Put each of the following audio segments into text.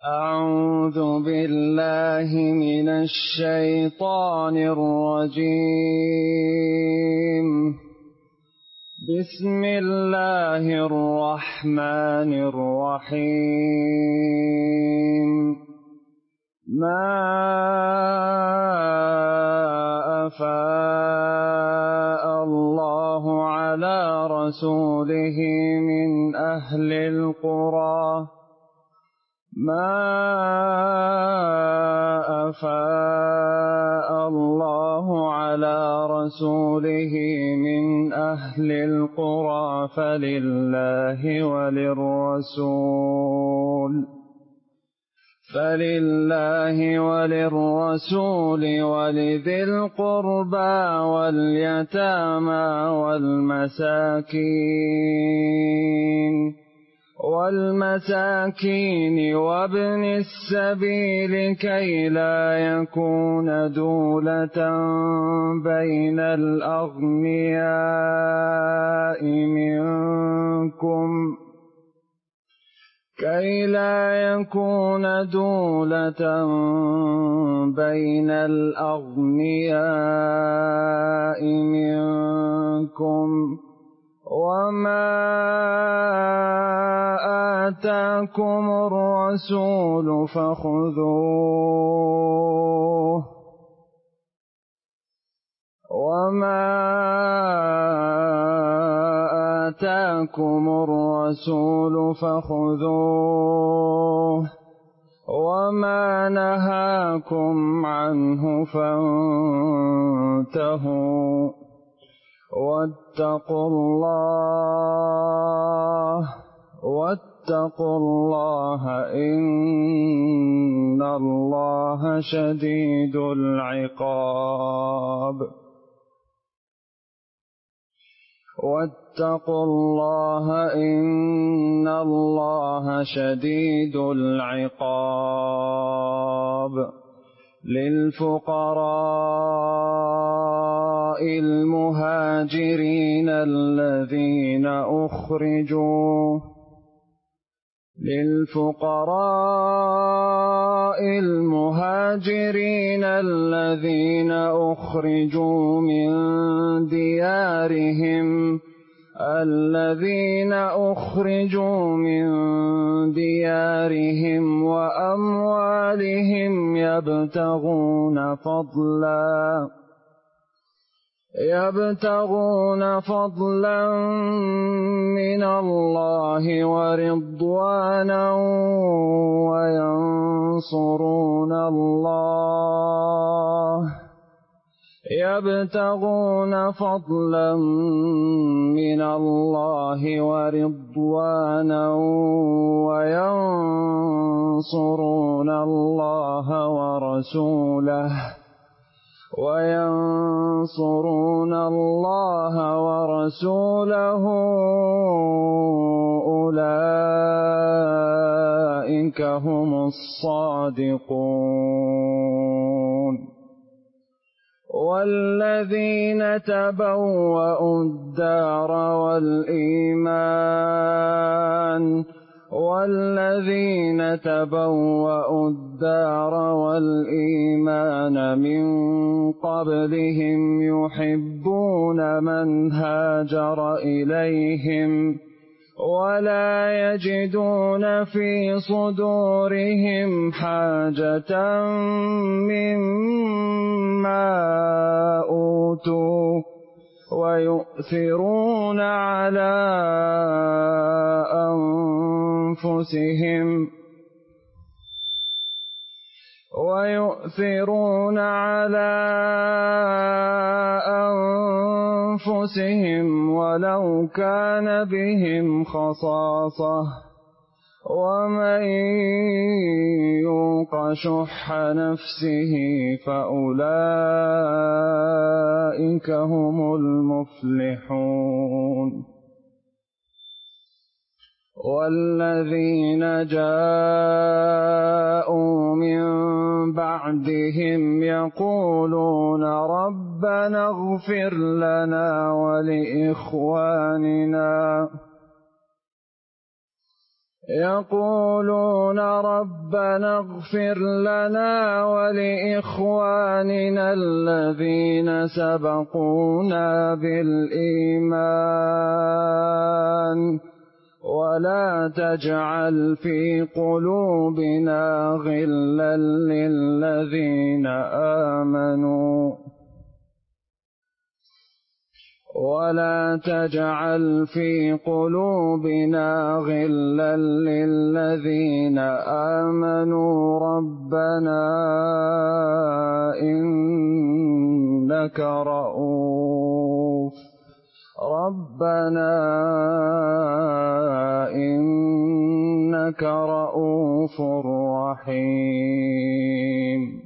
أعوذ بالله من الشيطان الرجيم. بسم الله الرحمن الرحيم. ما أفاء الله على رسوله من أهل القرى فلله وللرسول ولذي القربى واليتامى والمساكين وابن السبيل كي لا يكون دولة بين الأغنياء منكم وما آتاكم الرسول فخذوه وما نهاكم عنه فانتهوا واتقوا الله إن الله شديد العقاب. للفقراء المهاجرين الذين أخرجوا من ديارهم وأموالهم يبتغون فضلا من الله ورضوانا وينصرون الله ورسوله أولئك هم الصادقون. والذين تبوأوا الدار والإيمان من قبلهم يحبون من هاجر إليهم ولا يجدون في صدورهم حاجة مما أوتوا ويؤثرون على أنفسهم ولو كان بهم خصاصة ومن يوق شح نفسه فأولئك هم المفلحون. والذين جاءوا من بعدهم يقولون ربنا اغفر لنا يقولون ربنا اغفر لنا ولإخواننا الذين سبقونا بالإيمان ولا تجعل في قلوبنا غلا للذين آمنوا ولا تجعل في قلوبنا غلا للذين آمنوا ربنا إنك رؤوف رحيم.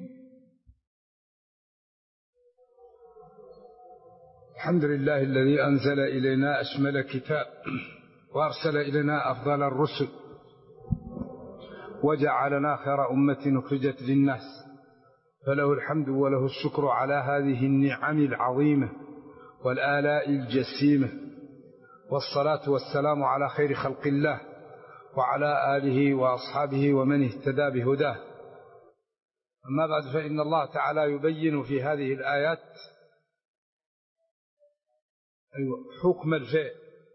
الحمد لله الذي أنزل إلينا أشمل كتاب وأرسل إلينا أفضل الرسل وجعلنا خير أمة أخرجت للناس، فله الحمد وله الشكر على هذه النعم العظيمة والآلاء الجسيمة، والصلاة والسلام على خير خلق الله وعلى آله وأصحابه ومن اهتدى بهداه. أما بعد، فإن الله تعالى يبين في هذه الآيات حكم الفيء،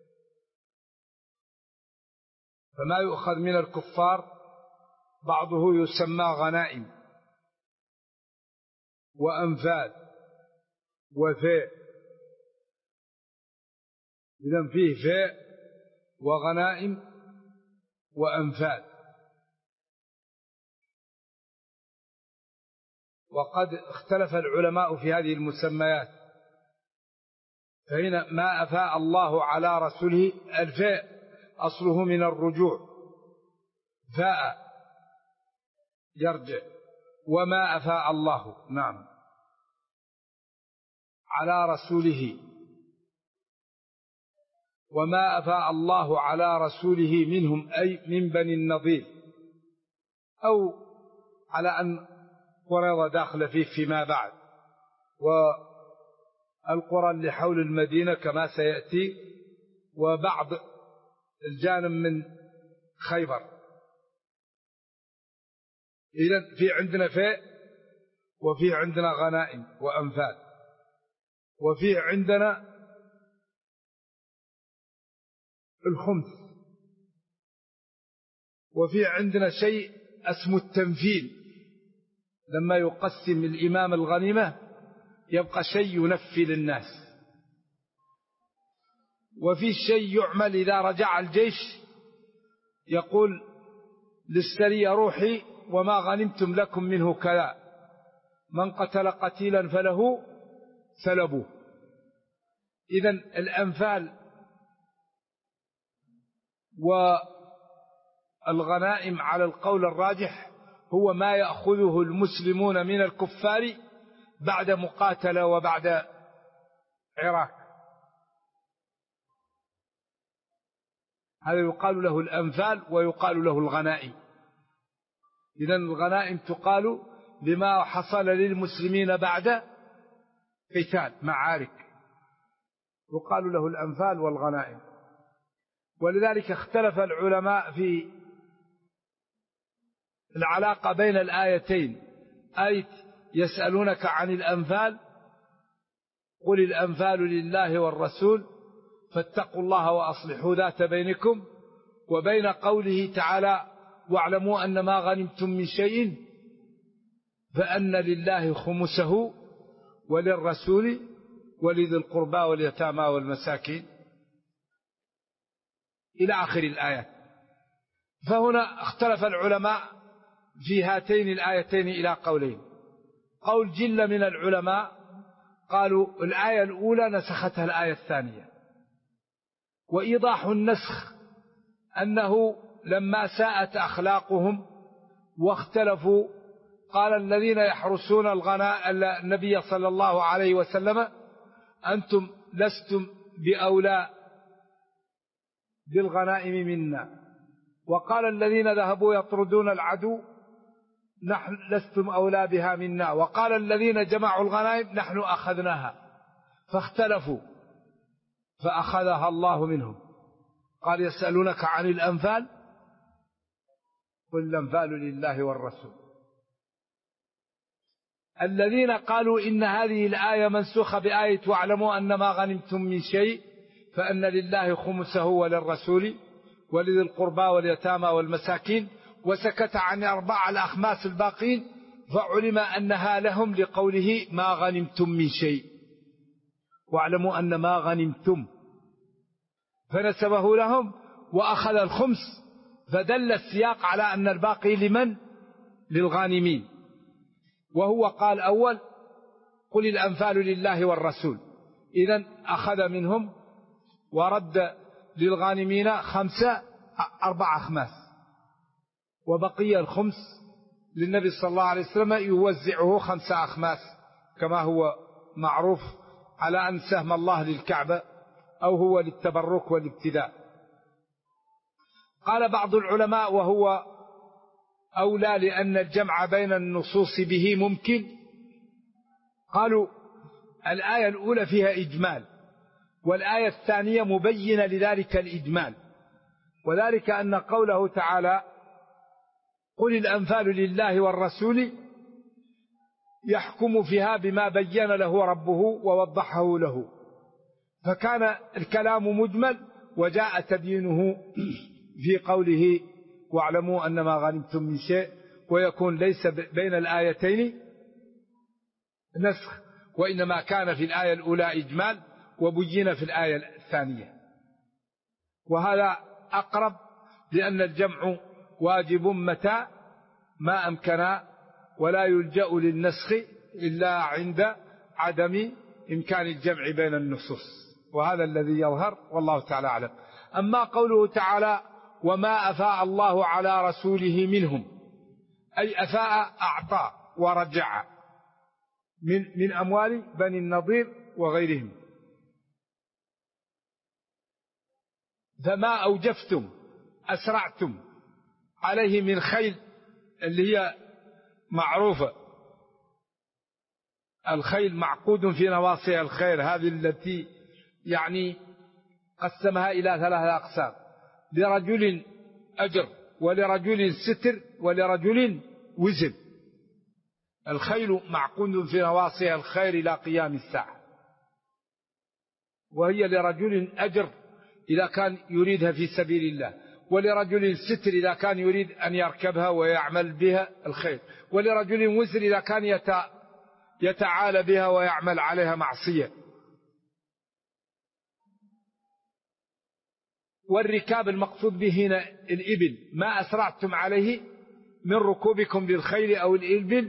فما يؤخذ من الكفار بعضه يسمى غنائم وأنفال وفيء، إذن فيه فيء وغنائم وأنفال. وقد اختلف العلماء في هذه المسميات، فهنا ما أفاء الله على رسوله، الفاء أصله من الرجوع، فاء يرجع، وما أفاء الله نعم على رسوله، وما أفاء الله على رسوله منهم أي من بني النضير، أو على أن قريظة داخل فيه فيما بعد، والقرى اللي حول المدينة كما سيأتي، وبعض الجانب من خيبر. إذن في عندنا فاء، وفي عندنا غنائم وأنفال، وفي عندنا الخمس، وفي عندنا شيء اسمه التنفيل، لما يقسم الإمام الغنيمة يبقى شيء ينفل الناس، وفي شيء يعمل إذا رجع الجيش، يقول للسرية روحي وما غنمتم لكم منه كذا، من قتل قتيلا فله سلبوه. إذن الأنفال والغنائم على القول الراجح هو ما يأخذه المسلمون من الكفار بعد مقاتلة وبعد عراك، هذا يقال له الأنفال ويقال له الغنائم. إذن الغنائم تقال لما حصل للمسلمين بعد قتال معارك، يقال له الأنفال والغنائم. ولذلك اختلف العلماء في العلاقة بين الآيتين، آية يسألونك عن الأنفال قل الأنفال لله والرسول فاتقوا الله وأصلحوا ذات بينكم، وبين قوله تعالى واعلموا أن ما غنمتم من شيء فأن لله خمسه وللرسول ولذي القربى واليتامى والمساكين إلى آخر الآيات. فهنا اختلف العلماء في هاتين الآيتين إلى قولين. قول جل من العلماء قالوا الآية الأولى نسختها الآية الثانية، وإيضاح النسخ أنه لما ساءت أخلاقهم واختلفوا قال الذين يحرسون النبي صلى الله عليه وسلم أنتم لستم بأولى بالغنائم منا، وقال الذين ذهبوا يطردون العدو نحن لستم أولى بها منا، وقال الذين جمعوا الغنائم نحن أخذناها، فاختلفوا فأخذها الله منهم. قال يسألونك عن الأنفال قل الأنفال لله والرسول. الذين قالوا إن هذه الآية منسوخة بآية واعلموا أن ما غنمتم من شيء فأن لله خمسه وللرسول ولذي القربى واليتامى والمساكين، وسكت عن 4 الأخماس الباقين، فعلم أنها لهم لقوله ما غنمتم من شيء، واعلموا أن ما غنمتم، فنسبه لهم وأخذ الخمس، فدل السياق على أن الباقي لمن؟ للغانمين. وهو قال أول قل الأنفال لله والرسول، إذن أخذ منهم ورد للغانمين 4 أخماس، وبقي الخمس للنبي صلى الله عليه وسلم يوزعه 5 أخماس كما هو معروف، على أن سهم الله للكعبة أو هو للتبرك والابتداء. قال بعض العلماء وهو أولى لأن الجمع بين النصوص به ممكن، قالوا الآية الأولى فيها إجمال، والآية الثانية مبينة لذلك الإجمال، وذلك أن قوله تعالى قل الأنفال لله والرسول يحكم فيها بما بين له ربه ووضحه له، فكان الكلام مجمل وجاء تبيينه في قوله واعلموا أن ما غنمتم من شيء، ويكون ليس بين الآيتين نسخ، وإنما كان في الآية الأولى إجمال وبين في الآية الثانية، وهذا أقرب، لأن الجمع واجب متى ما أمكن، ولا يلجأ للنسخ إلا عند عدم إمكان الجمع بين النصوص، وهذا الذي يظهر والله تعالى أعلم. أما قوله تعالى وما أفاء الله على رسوله منهم، أي أفاء أعطى ورجع من أموال بني النضير وغيرهم، فما أوجفتم أسرعتم عليه من خيل، اللي هي معروفة، الخيل معقود في نواصيها الخير، هذه التي يعني قسمها إلى 3 أقسام: لرجل أجر، ولرجل ستر، ولرجل وزن. الخيل معقود في نواصيها الخير إلى قيام الساعة، وهي لرجل أجر إذا كان يريدها في سبيل الله، ولرجل ستر إذا كان يريد أن يركبها ويعمل بها الخير، ولرجل وزر إذا كان يتعالى بها ويعمل عليها معصية. والركاب المقصود به هنا الإبل، ما أسرعتم عليه من ركوبكم بالخيل أو الإبل،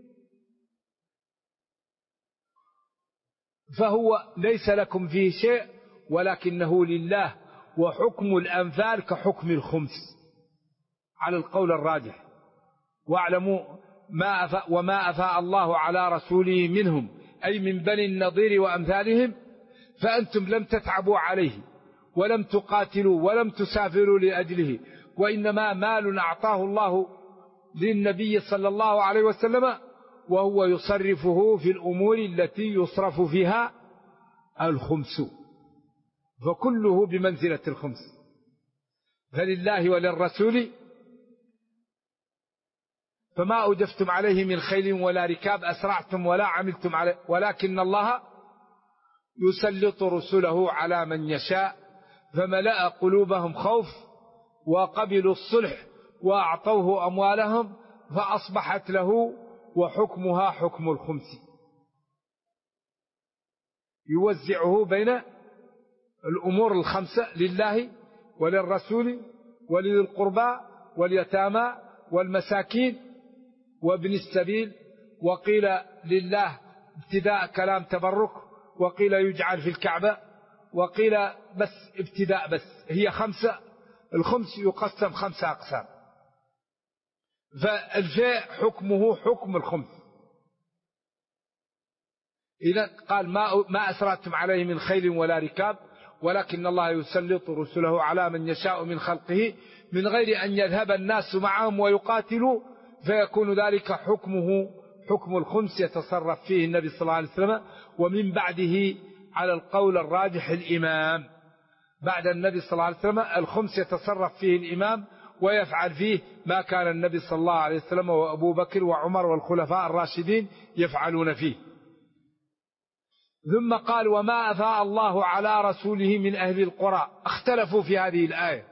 فهو ليس لكم فيه شيء ولكنه لله، وحكم الأنفال كحكم الخمس على القول الراجح. واعلموا وما أفاء الله على رسوله منهم، أي من بني النضير وأمثالهم، فأنتم لم تتعبوا عليه ولم تقاتلوا ولم تسافروا لأجله، وإنما مال أعطاه الله للنبي صلى الله عليه وسلم، وهو يصرفه في الأمور التي يصرف فيها الخمس، فكله بمنزلة الخمس، فلله وللرسول. فما أوجفتم عليه من خيل ولا ركاب أسرعتم ولا عملتم عليه، ولكن الله يسلط رسله على من يشاء، فملأ قلوبهم خوف وقبلوا الصلح وأعطوه أموالهم، فأصبحت له وحكمها حكم الخمس، يوزعه بين الأمور الخمسة: لله وللرسول ولذي القربى واليتامى والمساكين وابن السبيل. وقيل لله ابتداء كلام تبرك، وقيل يجعل في الكعبة، وقيل بس ابتداء بس، هي 5. الخمس يقسم 5 أقسام، فالفاء حكمه حكم الخمس. إذا قال ما أسرعتم عليه من خيل ولا ركاب، ولكن الله يسلط رسله على من يشاء من خلقه من غير أن يذهب الناس معهم ويقاتلوا، فيكون ذلك حكمه حكم الخمس يتصرف فيه النبي صلى الله عليه وسلم، ومن بعده على القول الراجح الإمام. بعد النبي صلى الله عليه وسلم الخمس يتصرف فيه الإمام، ويفعل فيه ما كان النبي صلى الله عليه وسلم وأبو بكر وعمر والخلفاء الراشدين يفعلون فيه. ثم قال: وما أفاء الله على رسوله من أهل القرى. اختلفوا في هذه الآية.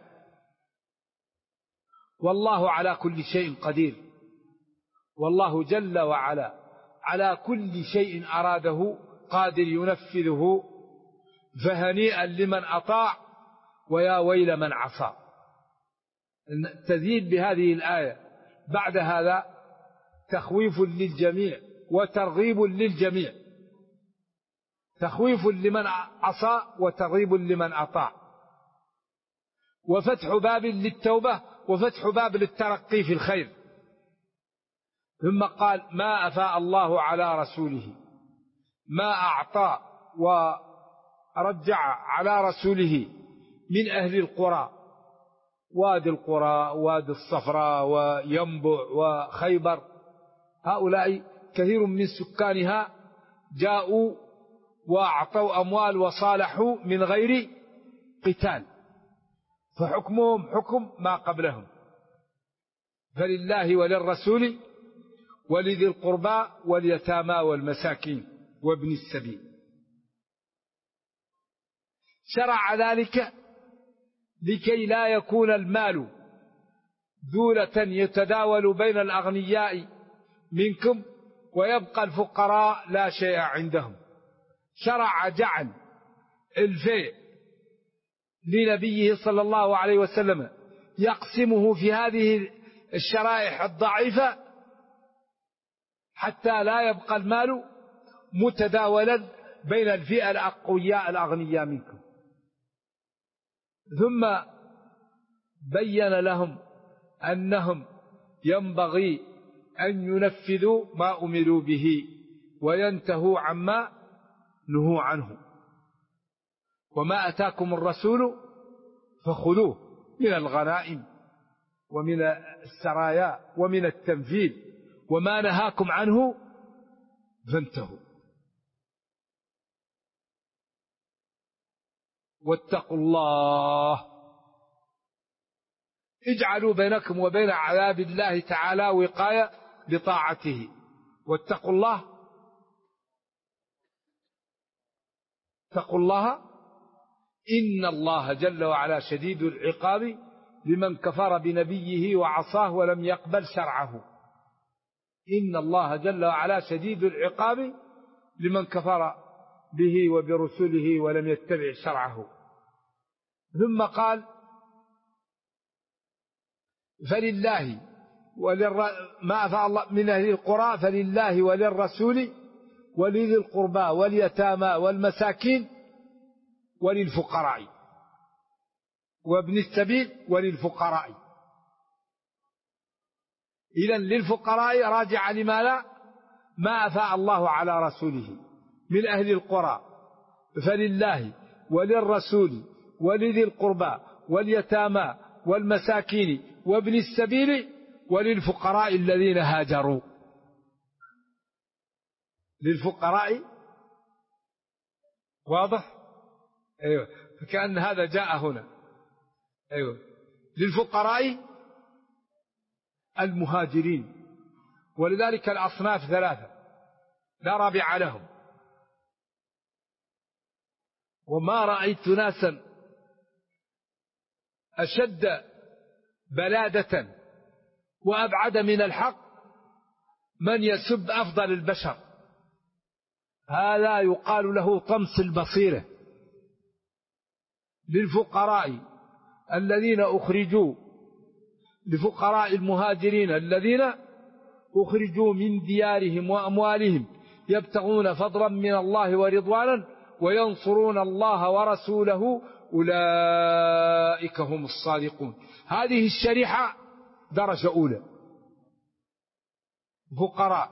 والله على كل شيء قدير، والله جل وعلا على كل شيء أراده قادر ينفذه، فهنيئا لمن أطاع ويا ويل من عصى. تزيد بهذه الآية بعد هذا تخويف للجميع وترغيب للجميع، تخويف لمن عصى وترغيب لمن أطاع، وفتح باب للتوبة وفتح باب للترقي في الخير. ثم قال: ما أفاء الله على رسوله، ما أعطى ورجع على رسوله من أهل القرى، وادي القرى، وادي الصفراء، وينبع، وخيبر، هؤلاء كثير من سكانها جاءوا وأعطوا أموال وصالحوا من غير قتال، فحكمهم حكم ما قبلهم. فلله وللرسول ولذي القربى واليتامى والمساكين وابن السبيل. شرع ذلك لكي لا يكون المال دولة يتداول بين الأغنياء منكم ويبقى الفقراء لا شيء عندهم. شرع جعل الفيء لنبيه صلى الله عليه وسلم يقسمه في هذه الشرائح الضعيفة حتى لا يبقى المال متداولا بين الفئة الأقوياء الأغنياء منكم. ثم بين لهم أنهم ينبغي أن ينفذوا ما أمروا به وينتهوا عما نهوا عنه. وما أتاكم الرسول فخذوه من الغنائم ومن السرايا ومن التنفيذ، وما نهاكم عنه فانتهوا. واتقوا الله، اجعلوا بينكم وبين عذاب الله تعالى وقاية بطاعته. واتقوا الله، اتقوا الله إن الله جل وعلا شديد العقاب لمن كفر بنبيه وعصاه ولم يقبل شرعه. إن الله جل وعلا شديد العقاب لمن كفر به وبرسله ولم يتبع شرعه. ثم قال: فلله ما أفاء الله من أهل القرى فلله وللرسول ولذي القربى واليتامى والمساكين وللفقراء وابن السبيل وللفقراء. إذن للفقراء راجع لما لا ما أفاء الله على رسوله من أهل القرى، فلله وللرسول ولذي القربى واليتامى والمساكين وابن السبيل وللفقراء الذين هاجروا. للفقراء، واضح؟ أيوة، فكأن هذا جاء هنا. أيوة، للفقراء المهاجرين، ولذلك الأصناف ثلاثة لا رابع لهم. وما رأيت ناسا أشد بلادة وأبعد من الحق من يسب أفضل البشر، هذا يقال له طمس البصيرة. للفقراء الذين أخرجوا، لفقراء المهاجرين الذين أخرجوا من ديارهم وأموالهم يبتغون فضلا من الله ورضوانا وينصرون الله ورسوله أولئك هم الصادقون. هذه الشريحة درجة أولى، فقراء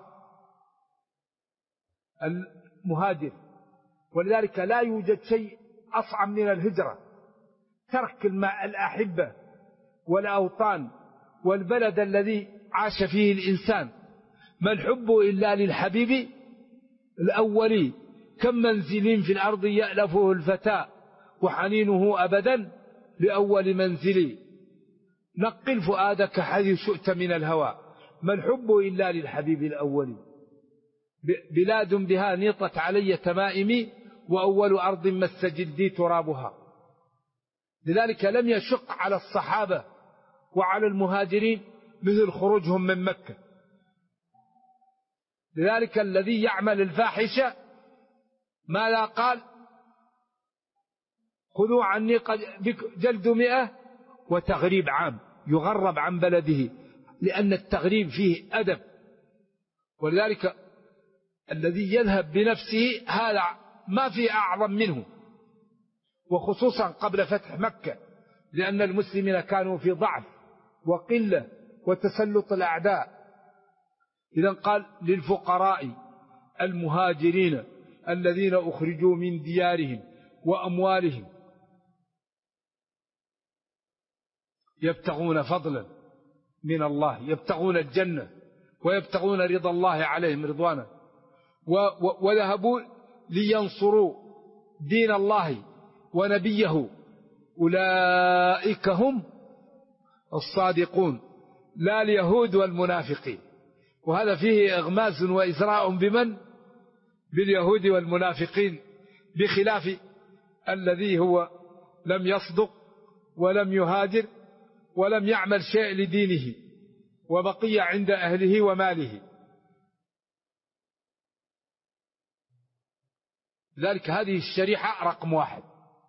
المهاجر. ولذلك لا يوجد شيء أصعب من الهجرة، ترك الأحبة والأوطان والبلد الذي عاش فيه الإنسان. ما الحب إلا للحبيب الأولي، كم منزل في الأرض يألفه الفتى وحنينه أبدا لأول منزلي. نقل فؤادك حيث شئت من الهوى، ما الحب إلا للحبيب الأول. بلاد بها نيطت علي تمائمي، وأول أرض مس جلدي ترابها. لذلك لم يشق على الصحابة وعلى المهاجرين مثل خروجهم من مكة. لذلك الذي يعمل الفاحشة ماذا قال؟ خذوا عني جلد 100 وتغريب عام، يغرب عن بلده، لأن التغريب فيه أدب. ولذلك الذي يذهب بنفسه هذا ما فيه أعظم منه، وخصوصا قبل فتح مكة، لأن المسلمين كانوا في ضعف وقلة وتسلط الأعداء. إذن قال للفقراء المهاجرين الذين أخرجوا من ديارهم وأموالهم يبتغون فضلا من الله، يبتغون الجنة ويبتغون رضا الله عليهم رضوانا، وذهبوا لينصروا دين الله ونبيه، أولئك هم الصادقون، لا اليهود والمنافقين. وهذا فيه إغماز وإزراء بمن؟ باليهود والمنافقين، بخلاف الذي هو لم يصدق ولم يهاجر ولم يعمل شيء لدينه وبقي عند أهله وماله. لذلك هذه الشريحة رقم 1.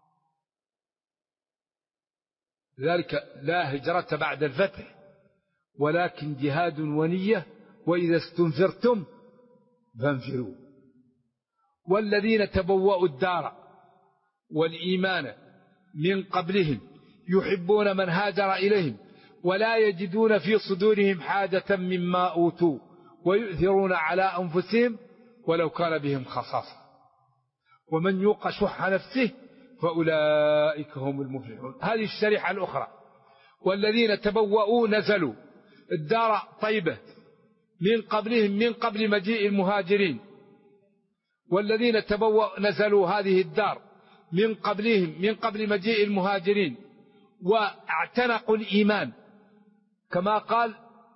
لذلك لا هجرة بعد الفتح، ولكن جهاد ونية، وإذا استنفرتم فانفروا. والذين تبوأوا الدار والإيمان من قبلهم يحبون من هاجر إليهم ولا يجدون في صدورهم حاجة مما أوتوا ويؤثرون على أنفسهم ولو كان بهم خصاصة ومن يوق شح نفسه فأولئك هم المفلحون. هذه الشريحة الأخرى. والذين تبوأوا نزلوا الدار طيبة من قبلهم، من قبل مجيء المهاجرين. والذين تبوأوا نزلوا هذه الدار من قبلهم، من قبل مجيء المهاجرين، واعتنقوا الإيمان، كما قال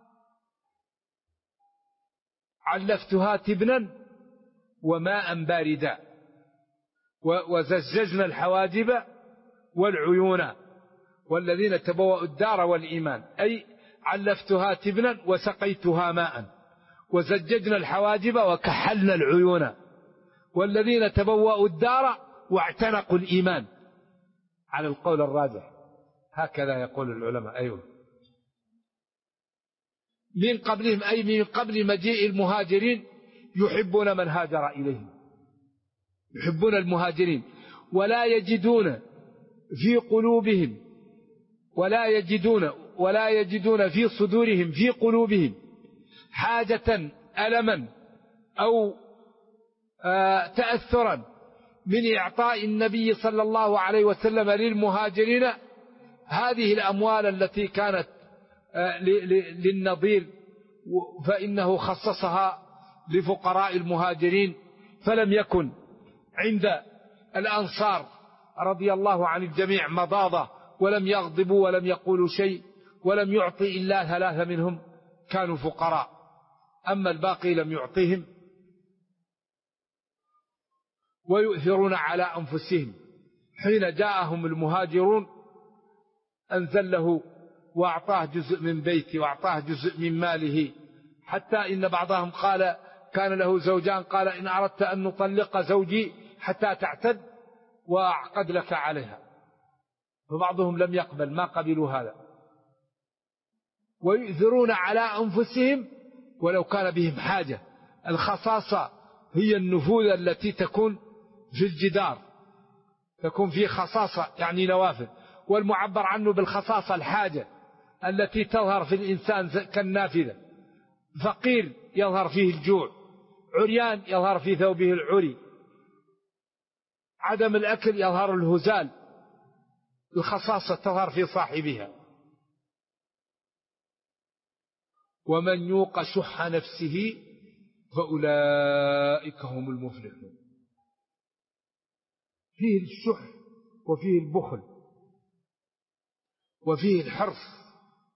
علفتها تبنا وماء باردا وزججنا الحواجب والعيون. والذين تبوأوا الدار والإيمان أي علفتها تبنا وسقيتها ماء وزججنا الحواجب وكحلنا العيون. والذين تبوأوا الدار واعتنقوا الإيمان على القول الراجح، هكذا يقول العلماء. أيوه، من قبلهم أي من قبل مجيء المهاجرين يحبون من هاجر إليهم، يحبون المهاجرين ولا يجدون في قلوبهم ولا يجدون في صدورهم في قلوبهم حاجة ألما أو تأثرا من إعطاء النبي صلى الله عليه وسلم للمهاجرين هذه الأموال التي كانت للنضير، فإنه خصصها لفقراء المهاجرين. فلم يكن عند الأنصار رضي الله عن الجميع مضاضة، ولم يغضبوا ولم يقولوا شيء، ولم يعطي إلا 3 منهم كانوا فقراء، أما الباقي لم يعطيهم. ويؤثرون على أنفسهم، حين جاءهم المهاجرون أنزل له وأعطاه جزء من بيته وأعطاه جزء من ماله، حتى إن بعضهم قال كان له زوجان، قال إن أردت أن نطلق زوجي حتى تعتد وأعقد لك عليها، فبعضهم لم يقبل، ما قبلوا هذا. ويؤثرون على أنفسهم ولو كان بهم حاجة. الخصاصة هي النفوذ التي تكون في الجدار، تكون في خصاصة يعني نوافذ، والمعبر عنه بالخصاصة الحاجة التي تظهر في الإنسان كالنافذة. فقير يظهر فيه الجوع، عريان يظهر في ثوبه العري، عدم الأكل يظهر الهزال، الخصاصة تظهر في صاحبها. ومن يوق شح نفسه فأولئك هم المفلحون. فيه الشح وفيه البخل وفيه الحرص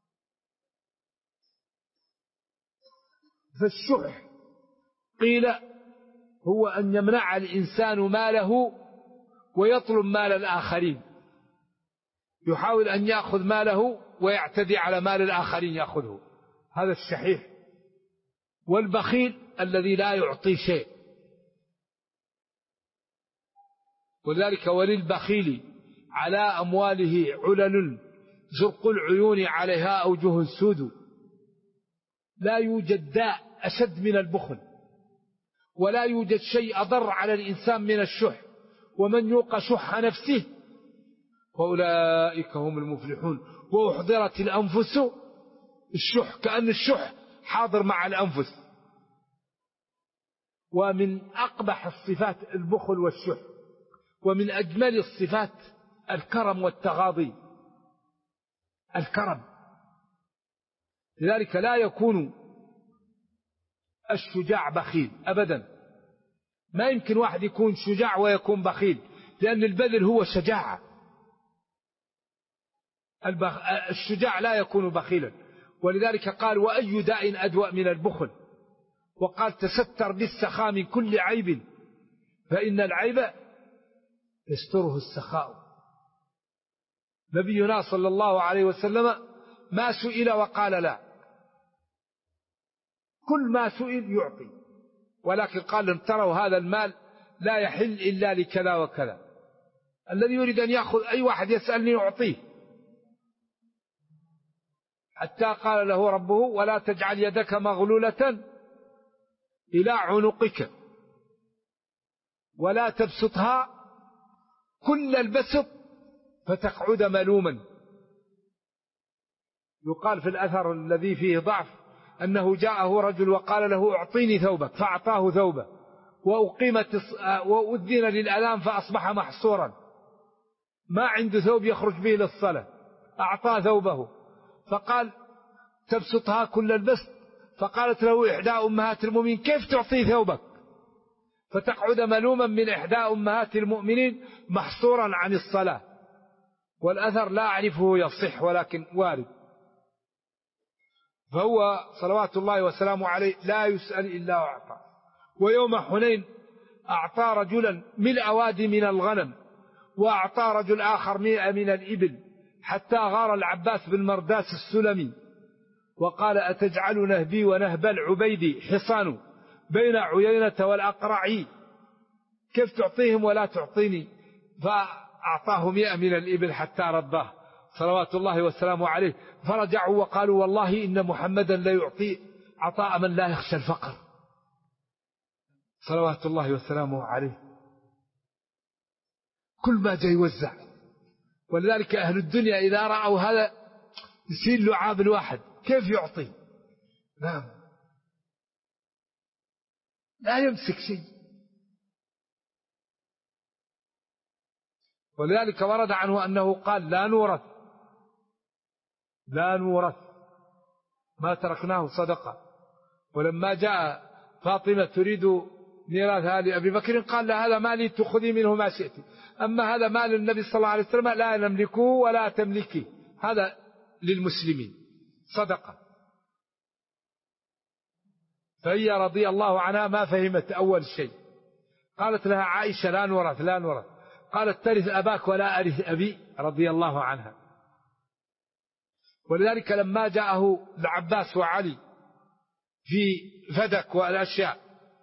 فالشح قيل هو أن يمنع الإنسان ماله ويطلب مال الآخرين، يحاول أن يأخذ ماله ويعتدي على مال الآخرين يأخذه، هذا الشحيح. والبخيل الذي لا يعطي شيء، ولذلك وللبخيل على أمواله علل زرق العيون عليها أوجه سود. لا يوجد داء أشد من البخل، ولا يوجد شيء أضر على الإنسان من الشح، ومن يوق شح نفسه فأولئك هم المفلحون. وأحضرت الأنفس الشح، كأن الشح حاضر مع الأنفس. ومن أقبح الصفات البخل والشح، ومن أجمل الصفات الكرم والتغاضي. الكرم، لذلك لا يكون الشجاع بخيل أبدا. ما يمكن واحد يكون شجاع ويكون بخيل، لأن البذل هو شجاعة. الشجاع لا يكون بخيلا، ولذلك قال وأي داء أدوأ من البخل. وقال تستر بالسخاء من كل عيب، فإن العيب يستره السخاء. نبينا صلى الله عليه وسلم ما سئل وقال لا، كل ما سئل يعطي، ولكن قال لهم تروا هذا المال لا يحل إلا لكذا وكذا. الذي يريد أن يأخذ أي واحد يسألني يعطيه، حتى قال له ربه ولا تجعل يدك مغلولة إلى عنقك ولا تبسطها كل البسط فتقعد ملوما. يقال في الأثر الذي فيه ضعف أنه جاءه رجل وقال له أعطيني ثوبك، فأعطاه ثوبه، وأذن للأذان فأصبح محصورا، ما عنده ثوب يخرج به للصلاة، أعطاه ثوبه، فقال تبسطها كل البسط، فقالت له إحدى أمهات المؤمنين كيف تعطي ثوبك، فتقعد ملوما من إحدى أمهات المؤمنين محصورا عن الصلاة. والأثر لا أعرفه يصح ولكن وارد. فهو صلوات الله وسلامه عليه لا يسأل إلا وأعطى. ويوم حنين أعطى رجلا ملء وادي من الغنم، وأعطى رجل آخر 100 من الإبل، حتى غار العباس بن مرداس السلمي وقال أتجعل نهبي ونهب العبيد حصان بين عيينة والأقرع، كيف تعطيهم ولا تعطيني؟ فأعطاه 100 من الإبل حتى رضاه صلوات الله وسلامه عليه. فرجعوا وقالوا والله إن محمدا لا يعطي عطاء من لا يخشى الفقر صلوات الله وسلامه عليه. كل ما جاي يوزع. ولذلك أهل الدنيا إذا رأوا هذا يصير لعاب الواحد كيف يعطي؟ نعم، لا يمسك شيء. ولذلك ورد عنه أنه قال لا نورث ما تركناه صدقة. ولما جاء فاطمة تريد ميراثها لأبي بكر قال لا هذا مالي تأخذي منه ما شئت، أما هذا مال النبي صلى الله عليه وسلم لا نملكه ولا تملكي، هذا للمسلمين صدقة. فهي رضي الله عنها ما فهمت أول شيء، قالت لها عائشة لا نورث، قالت ترث أباك ولا أرث أبي رضي الله عنها. ولذلك لما جاءه العباس وعلي في فدك والأشياء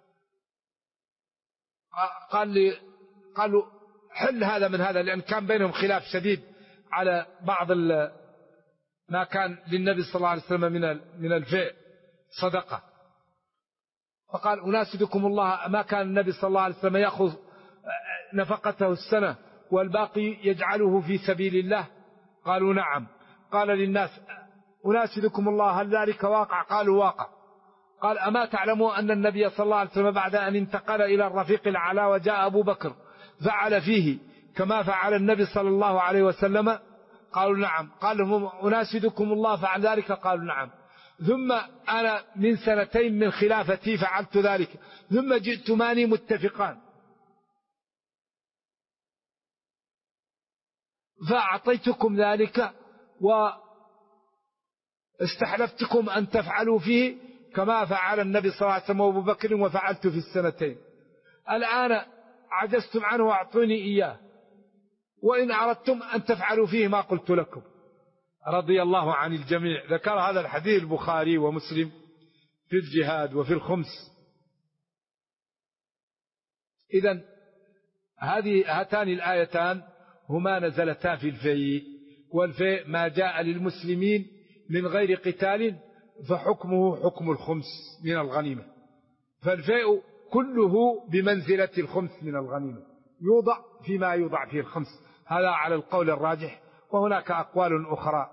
قالوا حل هذا من هذا، لأن كان بينهم خلاف شديد على بعض ما كان للنبي صلى الله عليه وسلم من الفئ صدقة. فقال أناشدكم الله ما كان النبي صلى الله عليه وسلم يأخذ نفقته السنة والباقي يجعله في سبيل الله؟ قالوا نعم. قال للناس أناشدكم الله هل ذلك واقع؟ قالوا واقع. قال أما تعلموا أن النبي صلى الله عليه وسلم بعد أن انتقل إلى الرفيق الأعلى وجاء أبو بكر فعل فيه كما فعل النبي صلى الله عليه وسلم؟ قالوا نعم. قال لهم أناشدكم الله فعل ذلك؟ قالوا نعم. ثم أنا من 2 من خلافتي فعلت ذلك، ثم جئتماني متفقان فأعطيتكم ذلك واستحلفتكم أن تفعلوا فيه، كما فعل النبي صلى الله عليه وسلم وأبو بكر وفعلت في السنتين. الآن عجزتم عنه وأعطوني إياه، وإن أردتم أن تفعلوا فيه ما قلت لكم. رضي الله عن الجميع. ذكر هذا الحديث البخاري ومسلم في الجهاد وفي الخمس. إذن هاتان الآيتان هما نزلتا في الفيء، والفيء ما جاء للمسلمين من غير قتال فحكمه حكم الخمس من الغنيمة، فالفيء كله بمنزلة الخمس من الغنيمة، يوضع فيما يوضع فيه الخمس، هذا على القول الراجح، وهناك أقوال أخرى.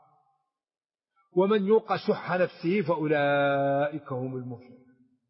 ومن يوق شح نفسه فأولئك هم المفلحون.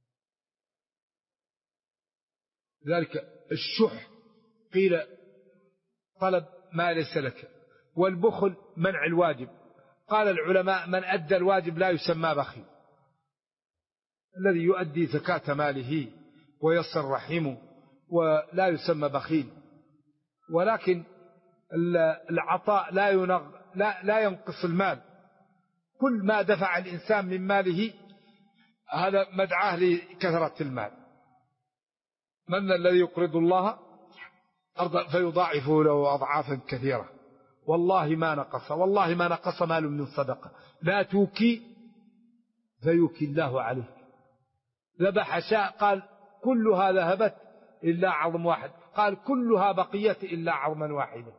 ذلك الشح قيل طلب ما ليس لك، والبخل منع الواجب. قال العلماء من أدى الواجب لا يسمى بخيل، الذي يؤدي زكاة ماله ويصل رحمه ولا يسمى بخيل. ولكن العطاء لا ينقص المال، كل ما دفع الإنسان من ماله هذا مدعاه لكثرة المال. من الذي يقرض الله فيضاعفه له أضعافا كثيرة والله ما نقص مال من صدقة. لا توكي فيوكي الله عليك. ذبح شاء قال كلها ذهبت إلا عظم واحد، قال كلها بقيت إلا عظما واحدا.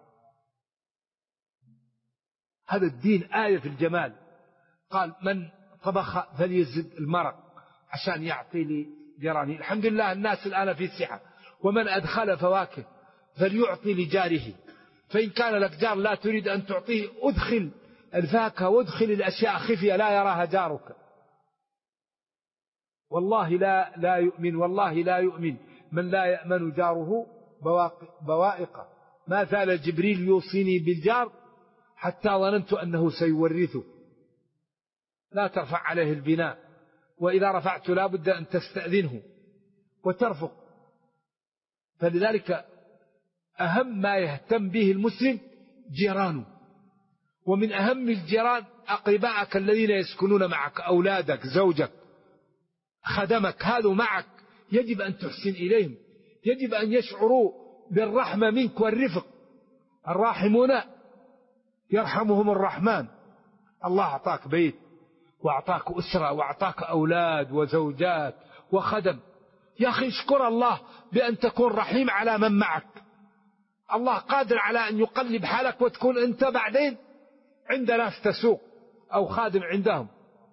هذا الدين آية في الجمال. قال من طبخ فليزد المرق عشان يعطي لي جيرانه. الحمد لله الناس الآن في صحة. ومن أدخل فواكه فليعطي لجاره، فإن كان لك جار لا تريد أن تعطيه أدخل الفاكهة وادخل الأشياء خفية لا يراها جارك. والله لا يؤمن من لا يأمن جاره بوائقه. ما زال جبريل يوصيني بالجار حتى ظننت أنه سيورثه. لا ترفع عليه البناء، وإذا رفعت لا بد أن تستأذنه وترفق. فلذلك أهم ما يهتم به المسلم جيرانه، ومن أهم الجيران أقربائك الذين يسكنون معك، أولادك، زوجك، خدمك، هذا معك يجب أن تحسن إليهم، يجب أن يشعروا بالرحمة منك والرفق. الراحمون يرحمهم الرحمن. الله أعطاك بيت وأعطاك أسرة وأعطاك أولاد وزوجات وخدم، يا أخي اشكر الله بأن تكون رحيم على من معك. الله قادر على أن يقلب حالك وتكون أنت بعدين عند ناس تسوق أو خادم عندهم.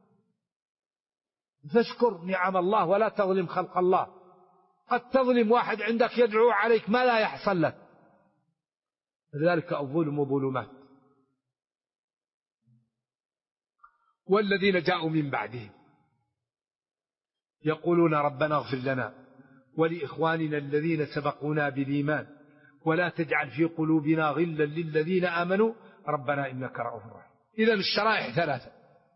فاشكر نعم الله ولا تظلم خلق الله. قد تظلم واحد عندك يدعو عليك ما لا يحصل لك. لذلك الظلم ظلمات. والذين جاءوا من بعدهم يقولون ربنا اغفر لنا ولإخواننا الذين سبقونا بالإيمان ولا تجعل في قلوبنا غلا للذين آمنوا ربنا إنك رؤوف رحيم. إذن الشرائح ثلاثة: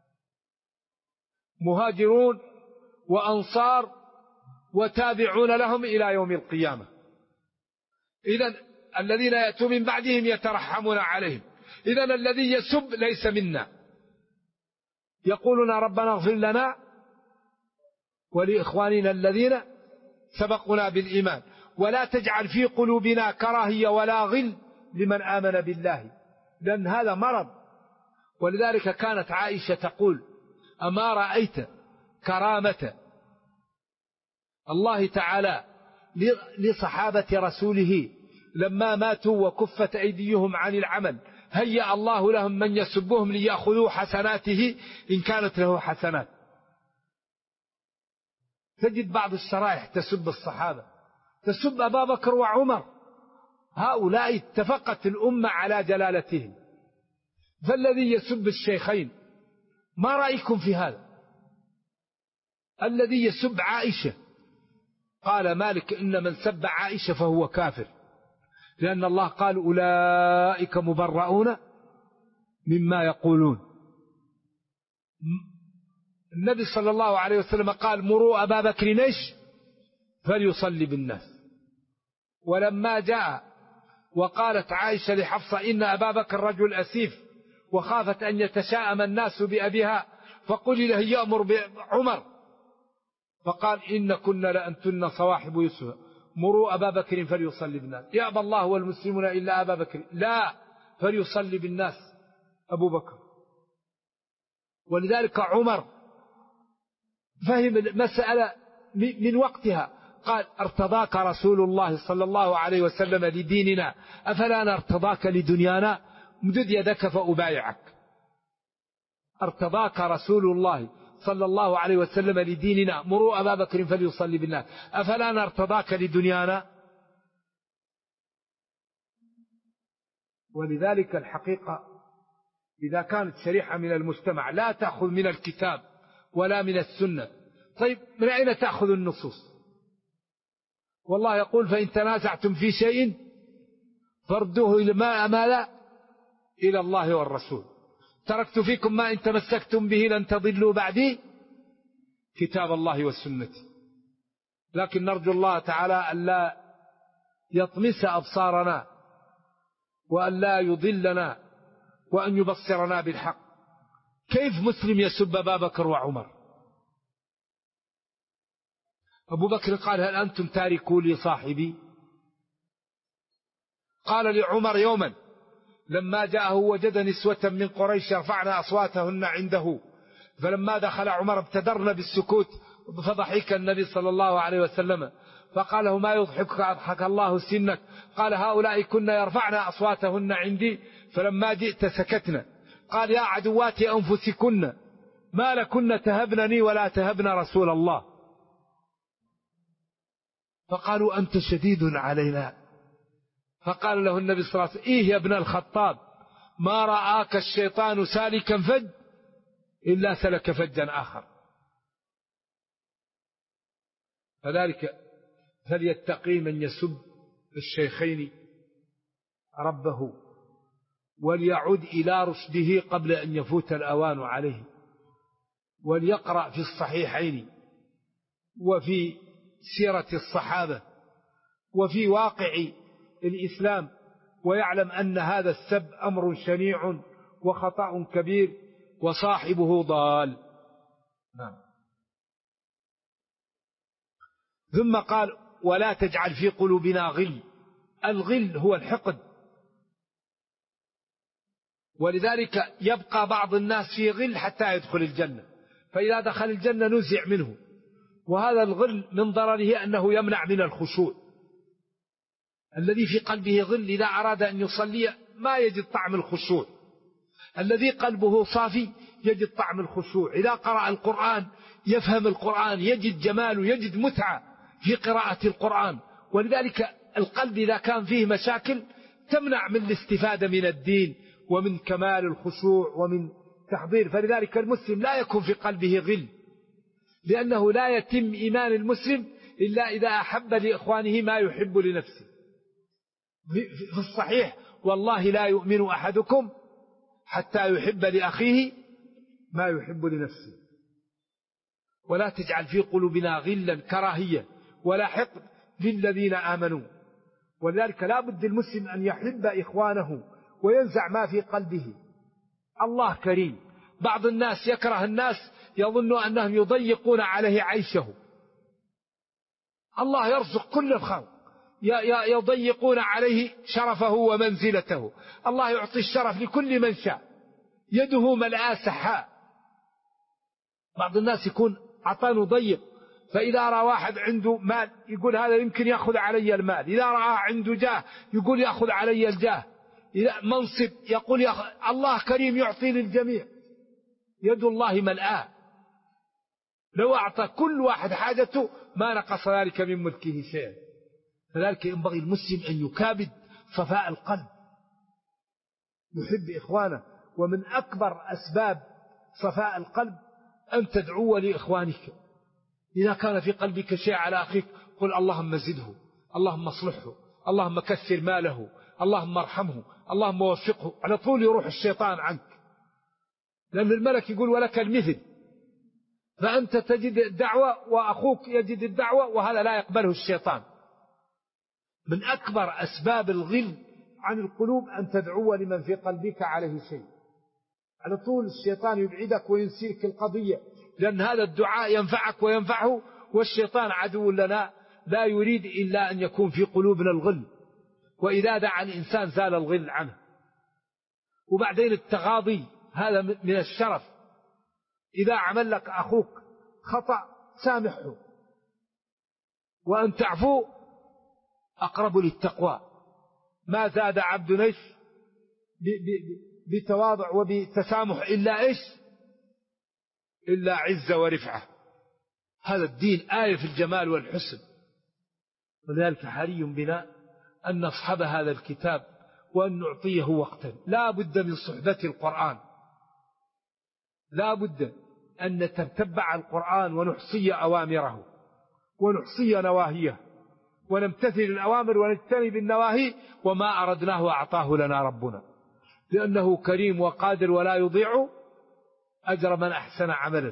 مهاجرون وأنصار وتابعون لهم إلى يوم القيامة. إذن الذين يأتوا من بعدهم يترحمون عليهم. إذن الذي يسب ليس منا. يقولون ربنا اغفر لنا ولإخواننا الذين سبقونا بالإيمان ولا تجعل في قلوبنا كراهية ولا غل لمن آمن بالله، لأن هذا مرض. ولذلك كانت عائشة تقول أما رأيت كرامة الله تعالى لصحابة رسوله لما ماتوا وكفت أيديهم عن العمل هيأ الله لهم من يسبهم ليأخذوا حسناته إن كانت له حسنات. تجد بعض الشرائح تسب الصحابة، تسب أبا بكر وعمر، هؤلاء اتفقت الأمة على جلالتهم. فالذي يسب الشيخين ما رأيكم في هذا؟ الذي يسب عائشة قال مالك إن من سب عائشة فهو كافر، لأن الله قال أولئك مبرؤون مما يقولون. النبي صلى الله عليه وسلم قال مروا أبا بكر نش فليصلي بالناس. ولما جاء وقالت عائشة لحفصة إن أبا بكر رجل أسيف وخافت أن يتشاءم الناس بأبيها فقل له يأمر بعمر فقال إن كنا لأنتن صواحب يوسف مروا أبا بكر فليصلي بالناس. يأبى الله والمسلمون إلا أبا بكر، لا، فليصلي بالناس أبو بكر. ولذلك عمر فهم المسألة من وقتها، قال ارتضاك رسول الله صلى الله عليه وسلم لديننا أفلا نرتضاك لدنيانا؟ مدد يدك فأبايعك. ارتضاك رسول الله صلى الله عليه وسلم لديننا مروا أبا بكر فليصلي بالناس أفلا نرتضاك لدنيانا؟ ولذلك الحقيقة إذا كانت شريحة من المجتمع لا تأخذ من الكتاب ولا من السنة، طيب من أين تأخذ النصوص؟ والله يقول فإن تنازعتم في شيء فردوه إلى الله والرسول. تركت فيكم ما إن تمسكتم به لن تضلوا بعدي كتاب الله والسنة. لكن نرجو الله تعالى أن لا يطمس أبصارنا وأن لا يضلنا وأن يبصرنا بالحق. كيف مسلم يسب أبا بكر وعمر؟ أبو بكر قال هل أنتم تاركوا لي صاحبي؟ قال لعمر يوما لما جاءه وجد نسوة من قريش يرفعن أصواتهن عنده، فلما دخل عمر ابتدرن بالسكوت، فضحك النبي صلى الله عليه وسلم فقال له ما يضحكك؟ أضحك الله سنك. قال هؤلاء كن يرفعن أصواتهن عندي فلما جئت سكتنا. قال يا عدوات أنفسكن ما لكن تهبنني ولا تهبن رسول الله. فقالوا أنت شديد علينا. فقال له النبي صلى الله عليه وسلم إيه يا ابن الخطاب ما رآك الشيطان سالكا فج إلا سلك فجا آخر. فذلك فليتقي من يسب الشيخين ربه وليعد إلى رشده قبل أن يفوت الأوان عليه، وليقرأ في الصحيحين وفي سيرة الصحابة وفي واقع الإسلام، ويعلم أن هذا السب أمر شنيع وخطأ كبير وصاحبه ضال. نعم. ثم قال ولا تجعل في قلوبنا غل. الغل هو الحقد، ولذلك يبقى بعض الناس في غل حتى يدخل الجنة، فإذا دخل الجنة نزع منه. وهذا الغل من ضرره أنه يمنع من الخشوع. الذي في قلبه غل إذا أراد أن يصلي ما يجد طعم الخشوع، الذي قلبه صافي يجد طعم الخشوع. إذا قرأ القرآن يفهم القرآن، يجد جمال، يجد متعة في قراءة القرآن. ولذلك القلب إذا كان فيه مشاكل تمنع من الاستفادة من الدين ومن كمال الخشوع ومن تحضير. فلذلك المسلم لا يكون في قلبه غل، لأنه لا يتم إيمان المسلم إلا إذا أحب لإخوانه ما يحب لنفسه. في الصحيح والله لا يؤمن أحدكم حتى يحب لأخيه ما يحب لنفسه. ولا تجعل في قلوبنا غلا كراهية ولا حقد للذين آمنوا. ولذلك لا بد المسلم أن يحب إخوانه وينزع ما في قلبه. الله كريم، بعض الناس يكره الناس يظن أنهم يضيقون عليه عيشه. الله يرزق كل الخلق، يضيقون عليه شرفه ومنزلته. الله يعطي الشرف لكل من شاء، يده ملآ سحاء. بعض الناس يكون عطانه ضيق، فإذا رأى واحد عنده مال يقول هذا يمكن يأخذ علي المال، إذا رأى عنده جاه يقول يأخذ علي الجاه، إذا منصب يقول الله كريم يعطي للجميع. يد الله ملآ، لو أعطى كل واحد حاجته ما نقص ذلك من ملكه شيئا. فذلك ينبغي المسلم أن يكابد صفاء القلب، يحب إخوانه. ومن أكبر أسباب صفاء القلب أن تدعو لإخوانك. إذا كان في قلبك شيء على أخيك قل اللهم زده، اللهم اصلحه، اللهم كثر ماله، اللهم ارحمه، اللهم وفقه. على طول يروح الشيطان عنك، لأن الملك يقول ولك المثل. فأنت تجد الدعوة وأخوك يجد الدعوة، وهذا لا يقبله الشيطان. من أكبر أسباب الغل عن القلوب أن تدعو لمن في قلبك عليه شيء. على طول الشيطان يبعدك وينسيك القضية، لأن هذا الدعاء ينفعك وينفعه، والشيطان عدو لنا لا يريد إلا أن يكون في قلوبنا الغل، وإذا دعا الإنسان زال الغل عنه. وبعدين التغاضي هذا من الشرف، إذا عمل لك أخوك خطأ سامحه، وأن تعفو أقرب للتقوى. ما زاد عبد إيش بتواضع وبتسامح إلا إيش إلا عزة ورفعة. هذا الدين آية في الجمال والحسن، ولذلك حري بنا أن نصحب هذا الكتاب وأن نعطيه وقتا. لا بد من صحبة القرآن، لا بد أن نتتبع القرآن ونحصي أوامره ونحصي نواهيه، ونمتثل الأوامر ونجتنب النواهي، وما أردناه أعطاه لنا ربنا، لأنه كريم وقادر ولا يضيع أجر من أحسن عملا.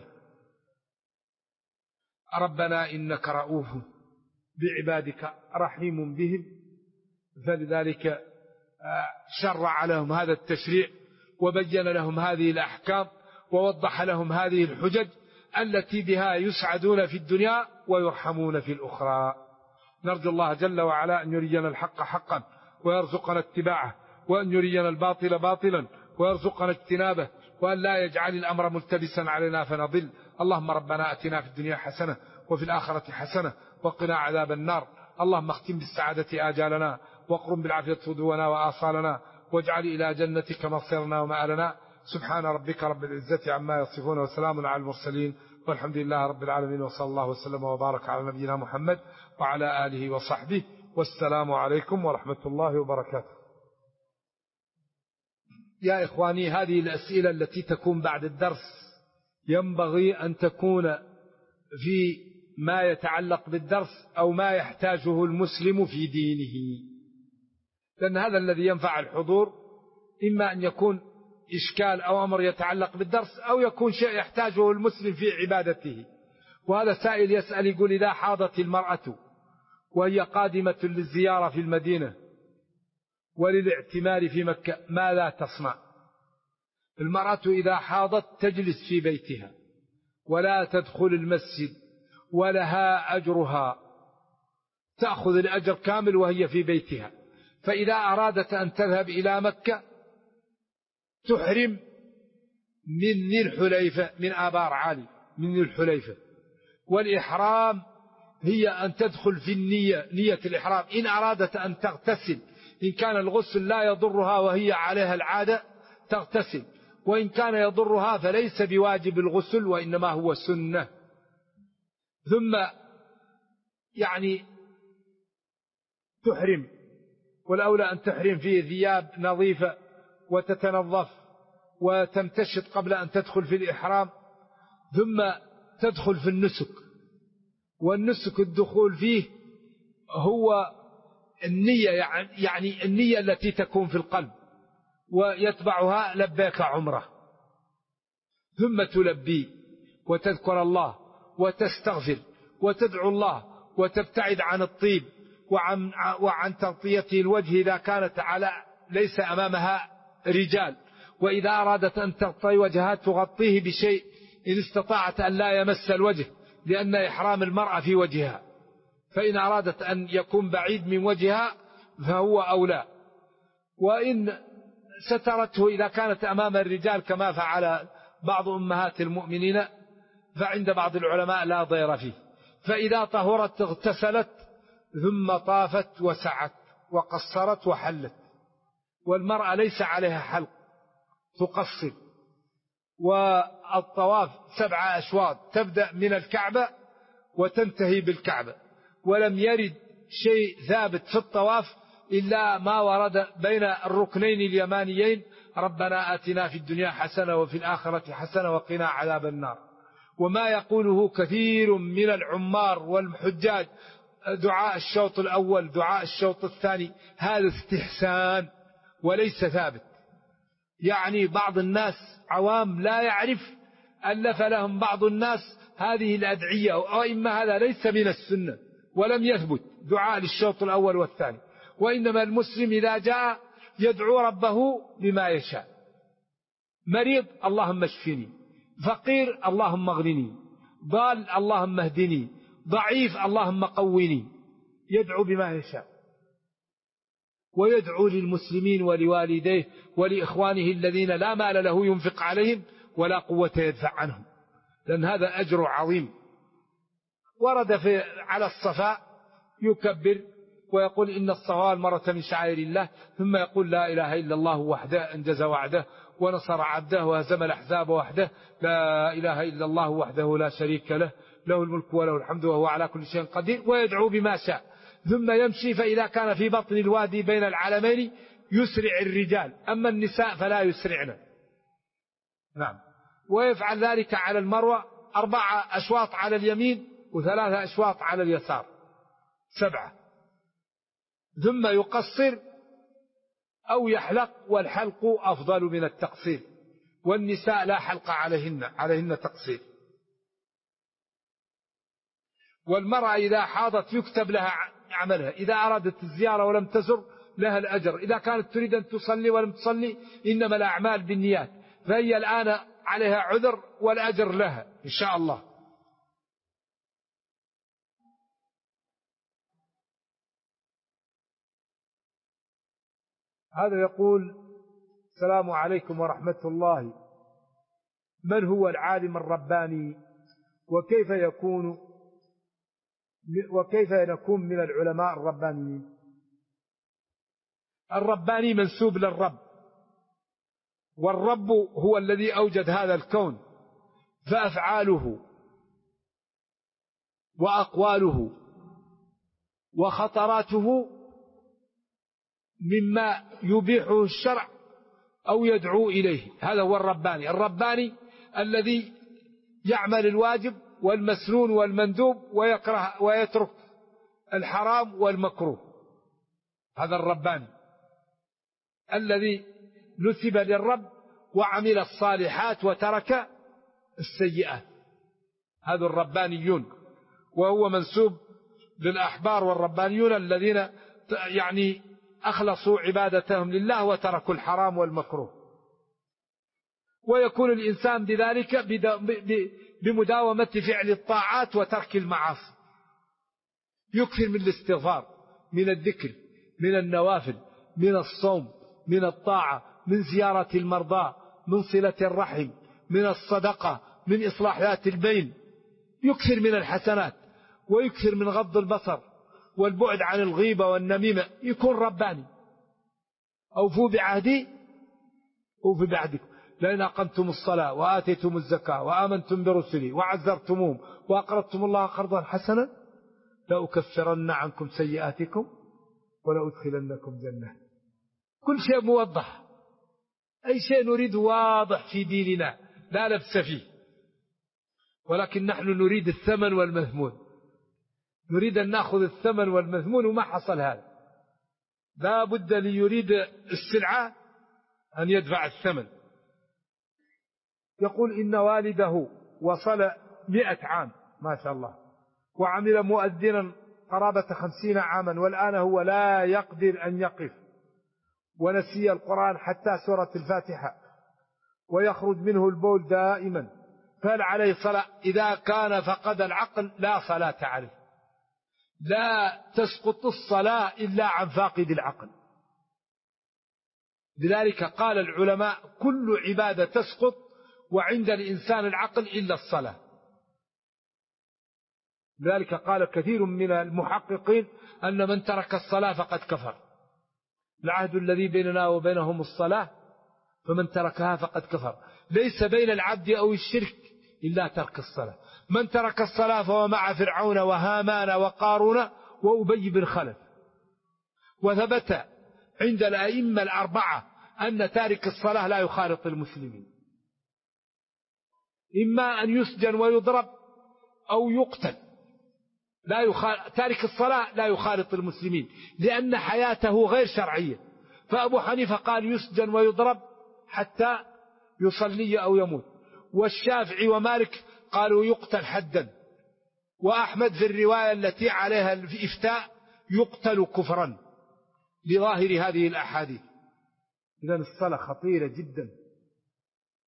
ربنا إنك رؤوف بعبادك رحيم بهم، فلذلك شرع لهم هذا التشريع وبين لهم هذه الأحكام ووضح لهم هذه الحجج التي بها يسعدون في الدنيا ويرحمون في الأخرى. نرجو الله جل وعلا أن يرينا الحق حقا ويرزقنا اتباعه، وأن يرينا الباطل باطلا ويرزقنا اجتنابه، وأن لا يجعل الأمر ملتبسا علينا فنضل. اللهم ربنا أتنا في الدنيا حسنة وفي الآخرة حسنة وقنا عذاب النار. اللهم اختم بالسعادة آجالنا، واقرم بالعافية غدونا وآصالنا، واجعل إلى جنتك مصيرنا ومآلنا. سبحان ربك رب العزة عما يصفون، وسلام على المرسلين، والحمد لله رب العالمين، وصلى الله وسلم وبارك على نبينا محمد وعلى آله وصحبه، والسلام عليكم ورحمة الله وبركاته. يا إخواني، هذه الأسئلة التي تكون بعد الدرس ينبغي أن تكون في ما يتعلق بالدرس أو ما يحتاجه المسلم في دينه، لأن هذا الذي ينفع الحضور، إما أن يكون إشكال أو أمر يتعلق بالدرس، أو يكون شيء يحتاجه المسلم في عبادته. وهذا سائل يسأل يقول: إذا حاضت المرأة وهي قادمة للزيارة في المدينة وللاعتمار في مكة ماذا تصنع؟ المرأة إذا حاضت تجلس في بيتها ولا تدخل المسجد، ولها أجرها، تأخذ الأجر كامل وهي في بيتها. فإذا أرادت أن تذهب إلى مكة تحرم من ذي الحليفة، من آبار عالي من ذي الحليفة، والإحرام هي أن تدخل في نية الإحرام. إن أرادت أن تغتسل، إن كان الغسل لا يضرها وهي عليها العادة تغتسل، وإن كان يضرها فليس بواجب الغسل وإنما هو سنة. ثم تحرم، والأولى أن تحرم في ثياب نظيفة وتتنظف وتمتشط قبل أن تدخل في الإحرام، ثم تدخل في النسك. والنسك الدخول فيه هو النية، يعني النية التي تكون في القلب، ويتبعها لبيك عمره. ثم تلبي وتذكر الله وتستغفر وتدعو الله وتبتعد عن الطيب وعن تغطية الوجه إذا كانت ليس أمامها رجال، وإذا أرادت أن تغطي وجهها تغطيه بشيء إن استطاعت أن لا يمس الوجه، لأن إحرام المرأة في وجهها، فإن أرادت أن يكون بعيد من وجهها فهو أولى. وإن سترته إذا كانت أمام الرجال كما فعل بعض أمهات المؤمنين فعند بعض العلماء لا ضير فيه. فإذا طهرت اغتسلت ثم طافت وسعت وقصرت وحلت. والمرأة ليس عليها حلق، تقصر. والطواف 7 أشواط، تبدأ من الكعبة وتنتهي بالكعبة. ولم يرد شيء ثابت في الطواف إلا ما ورد بين الركنين اليمانيين: ربنا آتنا في الدنيا حسنة وفي الآخرة حسنة وقنا عذاب النار. وما يقوله كثير من العمار والحجاج دعاء الشوط الأول، دعاء الشوط الثاني، هذا استحسان وليس ثابت. بعض الناس عوام لا يعرف، ألف لهم بعض الناس هذه الأدعية، وإما هذا ليس من السنة ولم يثبت دعاء للشوط الأول والثاني. وإنما المسلم إذا جاء يدعو ربه بما يشاء: مريض اللهم اشفني، فقير اللهم اغنني، ضال اللهم اهدني، ضعيف اللهم قوني، يدعو بما يشاء، ويدعو للمسلمين ولوالديه ولإخوانه الذين لا مال له ينفق عليهم ولا قوة يدفع عنهم، لأن هذا أجر عظيم. ورد على الصفاء يكبر ويقول إن الصفا والمروة من شعائر الله، ثم يقول لا إله إلا الله وحده أنجز وعده ونصر عبده وهزم الأحزاب وحده، لا إله إلا الله وحده لا شريك له، له الملك وله الحمد وهو على كل شيء قدير، ويدعو بما شاء. ثم يمشي، فإذا كان في بطن الوادي بين العلمين يسرع الرجال، أما النساء فلا يسرعن. نعم. ويفعل ذلك على المروة 4 أشواط على اليمين و3 أشواط على اليسار، 7. ثم يقصر أو يحلق، والحلق أفضل من التقصير، والنساء لا حلق عليهن تقصير. والمرأة إذا حاضت يكتب لها عملها، إذا أرادت الزيارة ولم تزر لها الأجر، إذا كانت تريد أن تصلي ولم تصلي إنما الأعمال بالنيات، فهي الآن عليها عذر والأجر لها إن شاء الله. هذا يقول: السلام عليكم ورحمة الله، من هو العالم الرباني وكيف نكون من العلماء الربانيين؟ الرباني منسوب للرب، والرب هو الذي أوجد هذا الكون، فأفعاله وأقواله وخطراته مما يبيحه الشرع أو يدعو إليه، هذا هو الرباني. الرباني الذي يعمل الواجب والمسنون والمندوب ويكره ويترك الحرام والمكروه، هذا الرباني الذي نسب للرب وعمل الصالحات وترك السيئات، هذا الربانيون. وهو منسوب للأحبار والربانيون الذين يعني أخلصوا عبادتهم لله وتركوا الحرام والمكروه. ويكون الإنسان بذلك بمداومة فعل الطاعات وترك المعاصي، يكثر من الاستغفار، من الذكر، من النوافل، من الصوم، من الطاعة، من زيارة المرضى، من صلة الرحم، من الصدقة، من إصلاح ذات البين، يكثر من الحسنات، ويكثر من غض البصر والبعد عن الغيبة والنميمة، يكون رباني. أوفوا بعهدي أوفوا بعهدكم، لئن أقمتم الصلاة وآتيتم الزكاة وآمنتم برسلي وعزرتموهم وأقرضتم الله قرضا حسنا لأكفرن عنكم سيئاتكم ولأدخلنكم جنة. كل شيء موضح، أي شيء نريد واضح في ديننا لا لبس فيه، ولكن نحن نريد الثمن والمذمون، نريد أن نأخذ الثمن والمذمون، وما حصل هذا. لا بد ليريد السلعة أن يدفع الثمن. يقول: إن والده وصل 100 عام ما شاء الله، وعمل مؤذنا قرابة 50 عاما، والآن هو لا يقدر أن يقف، ونسي القرآن حتى سورة الفاتحة، ويخرج منه البول دائما، فهل عليه صلاة؟ إذا كان فقد العقل لا صلاة عليه، لا تسقط الصلاة إلا عن فاقد العقل. لذلك قال العلماء: كل عبادة تسقط وعند الإنسان العقل إلا الصلاة. لذلك قال كثير من المحققين أن من ترك الصلاة فقد كفر. العهد الذي بيننا وبينهم الصلاة، فمن تركها فقد كفر. ليس بين العبد أو الشرك إلا ترك الصلاة. من ترك الصلاة فهو مع فرعون وهامان وقارون وأبي بن خلف. وثبت عند الأئمة الأربعة أن تارك الصلاة لا يخالط المسلمين، إما أن يسجن ويضرب أو يقتل. تارك الصلاة لا يخالط المسلمين لأن حياته غير شرعية. فأبو حنيفة قال يسجن ويضرب حتى يصلي أو يموت، والشافعي ومالك قالوا يقتل حدا، وأحمد في الرواية التي عليها الإفتاء يقتل كفرا لظاهر هذه الأحاديث. إذن الصلاة خطيرة جدا،